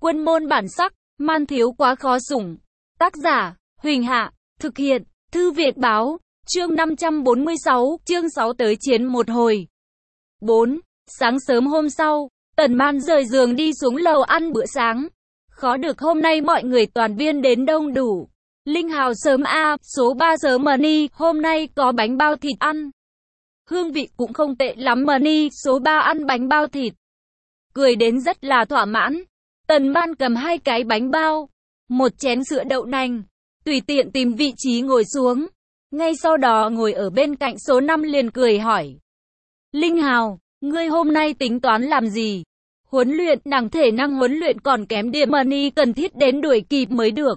Quân môn bản sắc, man thiếu quá khó sủng. Tác giả, Huỳnh Hạ, thực hiện, Thư Viện Báo, chương 546, chương 6 tới chiến một hồi. 4. Sáng sớm hôm sau, Tần Man rời giường đi xuống lầu ăn bữa sáng. Khó được hôm nay mọi người toàn viên đến đông đủ. Linh Hào sớm a, số 3 sớm Money, hôm nay có bánh bao thịt ăn. Hương vị cũng không tệ lắm Money, số 3 ăn bánh bao thịt. Cười đến rất là thỏa mãn. Tần Man cầm 2 cái bánh bao, một chén sữa đậu nành, tùy tiện tìm vị trí ngồi xuống. Ngay sau đó ngồi ở bên cạnh số 5 liền cười hỏi. Linh Hào, ngươi hôm nay tính toán làm gì? Huấn luyện, nàng thể năng huấn luyện còn kém điểm Money cần thiết đến đuổi kịp mới được.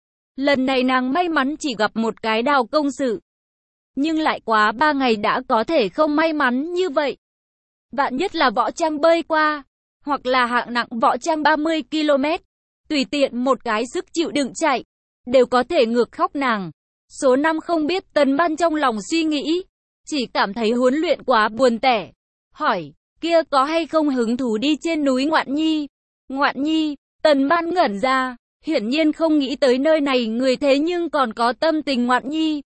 Lần này nàng may mắn chỉ gặp một cái đào công sự. Nhưng lại quá 3 ngày đã có thể không may mắn như vậy. Vạn nhất là võ trang bơi qua, hoặc là hạng nặng võ trang 30 km, tùy tiện một cái sức chịu đựng chạy, đều có thể ngược khóc nàng. Số 5 không biết Tần Man trong lòng suy nghĩ, chỉ cảm thấy huấn luyện quá buồn tẻ. Hỏi, kia có hay không hứng thú đi trên núi Ngoạn Nhi? Ngoạn Nhi, Tần Man ngẩn ra, hiển nhiên không nghĩ tới nơi này người thế nhưng còn có tâm tình Ngoạn Nhi.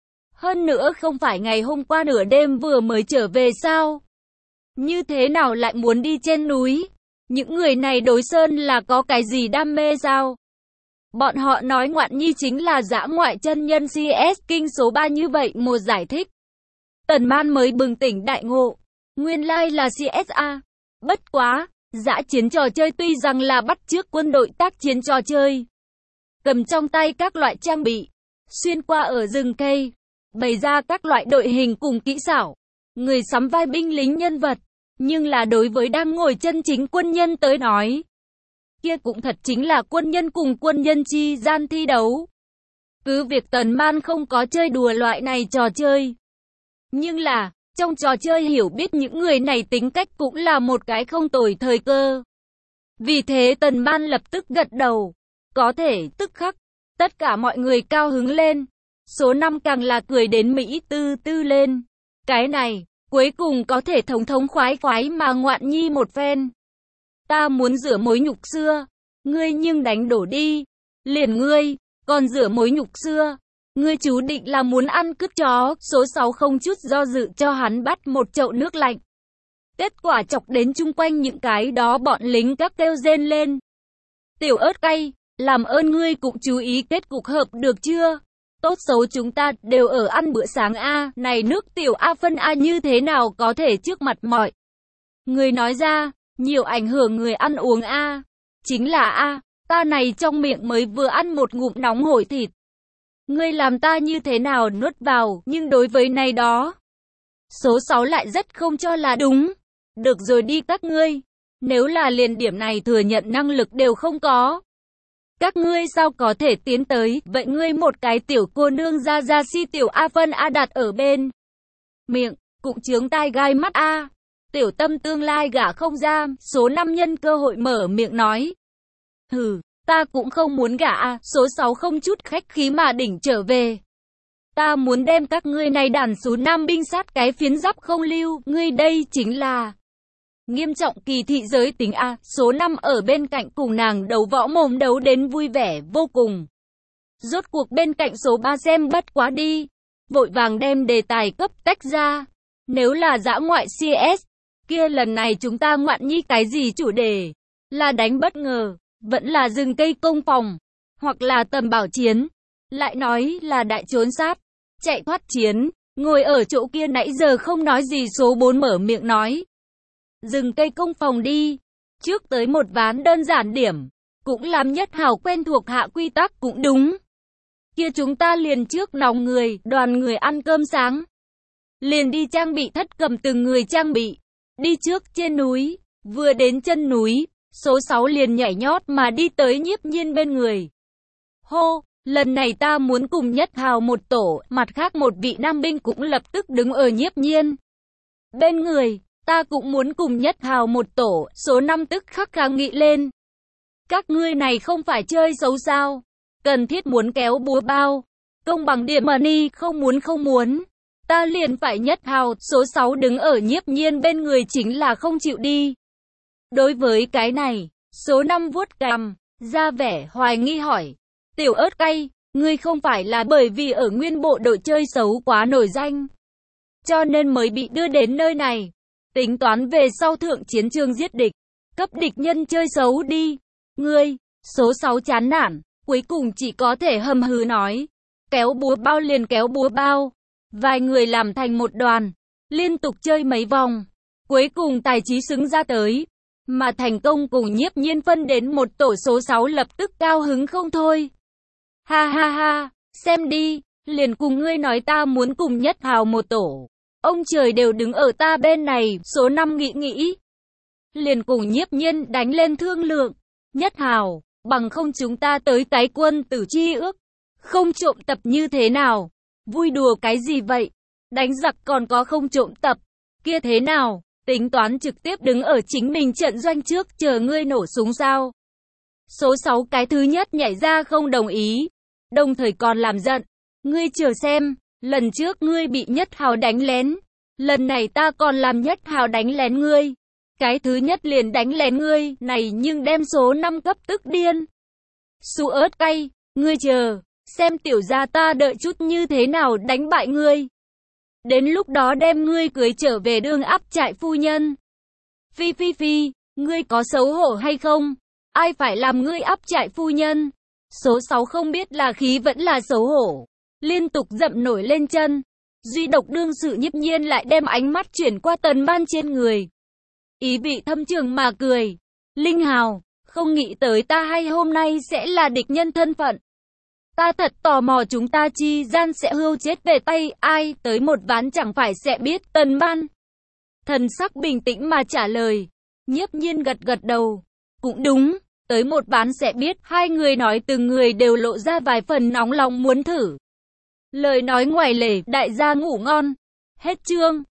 Hơn nữa không phải ngày hôm qua nửa đêm vừa mới trở về sao? Như thế nào lại muốn đi trên núi? Những người này đối sơn là có cái gì đam mê sao? Bọn họ nói Ngoạn Nhi chính là dã ngoại chân nhân CS kinh số 3 như vậy một giải thích. Tần Man mới bừng tỉnh đại ngộ. Nguyên lai là CSA. Bất quá, dã chiến trò chơi tuy rằng là bắt chước quân đội tác chiến trò chơi. Cầm trong tay các loại trang bị, xuyên qua ở rừng cây, bày ra các loại đội hình cùng kỹ xảo. Người sắm vai binh lính nhân vật. Nhưng là đối với đang ngồi chân chính quân nhân tới nói, kia cũng thật chính là quân nhân cùng quân nhân chi gian thi đấu. Cứ việc Tần Man không có chơi đùa loại này trò chơi. Nhưng là, trong trò chơi hiểu biết những người này tính cách cũng là một cái không tồi thời cơ. Vì thế Tần Man lập tức gật đầu. Có thể, tức khắc, tất cả mọi người cao hứng lên. Số 5 càng là cười đến Mỹ tư tư lên. Cái này, cuối cùng có thể thống khoái khoái mà Ngoạn Nhi một phen. Ta muốn rửa mối nhục xưa, ngươi nhưng đánh đổ đi. Liền ngươi, còn rửa mối nhục xưa. Ngươi chú định là muốn ăn cứt chó. Số 6 không chút do dự cho hắn bắt một chậu nước lạnh. Kết quả chọc đến chung quanh những cái đó bọn lính các kêu rên lên. Tiểu ớt cay, làm ơn ngươi cũng chú ý kết cục hợp được chưa? Tốt xấu chúng ta đều ở ăn bữa sáng a, này nước tiểu A phân A như thế nào có thể trước mặt mọi người nói ra, nhiều ảnh hưởng người ăn uống a. Chính là a, ta này trong miệng mới vừa ăn một ngụm nóng hổi thịt. Ngươi làm ta như thế nào nuốt vào, nhưng đối với này đó. Số 6 lại rất không cho là đúng. Được rồi đi các ngươi, nếu là liền điểm này thừa nhận năng lực đều không có. Các ngươi sao có thể tiến tới, vậy ngươi một cái tiểu cô nương ra si tiểu A phân A đặt ở bên miệng, cũng chướng tai gai mắt A. Tiểu tâm tương lai gả không ra, số 5 nhân cơ hội mở miệng nói. Hừ, ta cũng không muốn gả A, số 6 không chút khách khí mà đỉnh trở về. Ta muốn đem các ngươi này đàn số nam binh sát cái phiến giáp không lưu, ngươi đây chính là nghiêm trọng kỳ thị giới tính A. Số 5 ở bên cạnh cùng nàng đấu võ mồm đấu đến vui vẻ vô cùng. Rốt cuộc bên cạnh số 3 xem bất quá đi, vội vàng đem đề tài cấp tách ra. Nếu là dã ngoại CS, kia lần này chúng ta Ngoạn Nhi cái gì chủ đề? Là đánh bất ngờ, vẫn là rừng cây công phòng, hoặc là tầm bảo chiến, lại nói là đại trốn sát, chạy thoát chiến. Ngồi ở chỗ kia nãy giờ không nói gì số 4 mở miệng nói. Rừng cây công phòng đi, trước tới một ván đơn giản điểm, cũng làm Nhất Hào quen thuộc hạ quy tắc cũng đúng. Kia chúng ta liền trước nòng người, đoàn người ăn cơm sáng. Liền đi trang bị thất cầm từng người trang bị, đi trước trên núi, vừa đến chân núi, số 6 liền nhảy nhót mà đi tới Nhiếp Nhiên bên người. Hô, lần này ta muốn cùng Nhất Hào một tổ, mặt khác một vị nam binh cũng lập tức đứng ở Nhiếp Nhiên bên người. Ta cũng muốn cùng Nhất Hào một tổ, số 5 tức khắc kháng nghị lên. Các ngươi này không phải chơi xấu sao? Cần thiết muốn kéo búa bao. Công bằng điểm Money không muốn. Ta liền phải Nhất Hào, số 6 đứng ở Nhiếp Nhiên bên người chính là không chịu đi. Đối với cái này, Số 5 vuốt cằm, ra vẻ hoài nghi hỏi. Tiểu ớt cay, ngươi không phải là bởi vì ở nguyên bộ đội chơi xấu quá nổi danh, cho nên mới bị đưa đến nơi này. Tính toán về sau thượng chiến trường giết địch, cấp địch nhân chơi xấu đi. Ngươi, số 6 chán nản, cuối cùng chỉ có thể hầm hừ nói. Kéo búa bao liền kéo búa bao. Vài người làm thành một đoàn, liên tục chơi mấy vòng. Cuối cùng tài trí xứng ra tới, mà thành công cùng Nhiếp Nhiên phân đến một tổ. Số 6 lập tức cao hứng không thôi. Ha ha ha, xem đi, liền cùng ngươi nói ta muốn cùng Nhất Hào một tổ. Ông trời đều đứng ở ta bên này. Số 5 nghĩ, liền cùng Nhiếp Nhiên đánh lên thương lượng. Nhất Hào, bằng không chúng ta tới cái quân tử chi ước, không trộm tập như thế nào? Vui đùa cái gì vậy? Đánh giặc còn có không trộm tập, kia thế nào? Tính toán trực tiếp đứng ở chính mình trận doanh trước chờ ngươi nổ súng sao? Số 6 cái thứ nhất nhảy ra không đồng ý, đồng thời còn làm giận. Ngươi chờ xem, lần trước ngươi bị Nhất Hào đánh lén, lần này ta còn làm Nhất Hào đánh lén ngươi. Cái thứ nhất liền đánh lén ngươi này nhưng đem số 5 cấp tức điên. Su ớt cay, ngươi chờ, xem tiểu gia ta đợi chút như thế nào đánh bại ngươi. Đến lúc đó đem ngươi cưới trở về đương áp trại phu nhân. Phi phi phi, ngươi có xấu hổ hay không? Ai phải làm ngươi áp trại phu nhân? Số 6 không biết là khí vẫn là xấu hổ, liên tục dậm nổi lên chân. Duy độc đương sự Nhiếp Nhiên lại đem ánh mắt chuyển qua Tần Ban trên người, ý vị thâm trường mà cười. Linh Hào, không nghĩ tới ta hay hôm nay sẽ là địch nhân thân phận. Ta thật tò mò chúng ta chi gian sẽ hưu chết về tay ai, tới một ván chẳng phải sẽ biết. Tần Ban thần sắc bình tĩnh mà trả lời. Nhiếp Nhiên gật gật đầu, cũng đúng, tới một ván sẽ biết. Hai người nói từng người đều lộ ra vài phần nóng lòng muốn thử. Lời nói ngoài lề, đại gia ngủ ngon. Hết chương.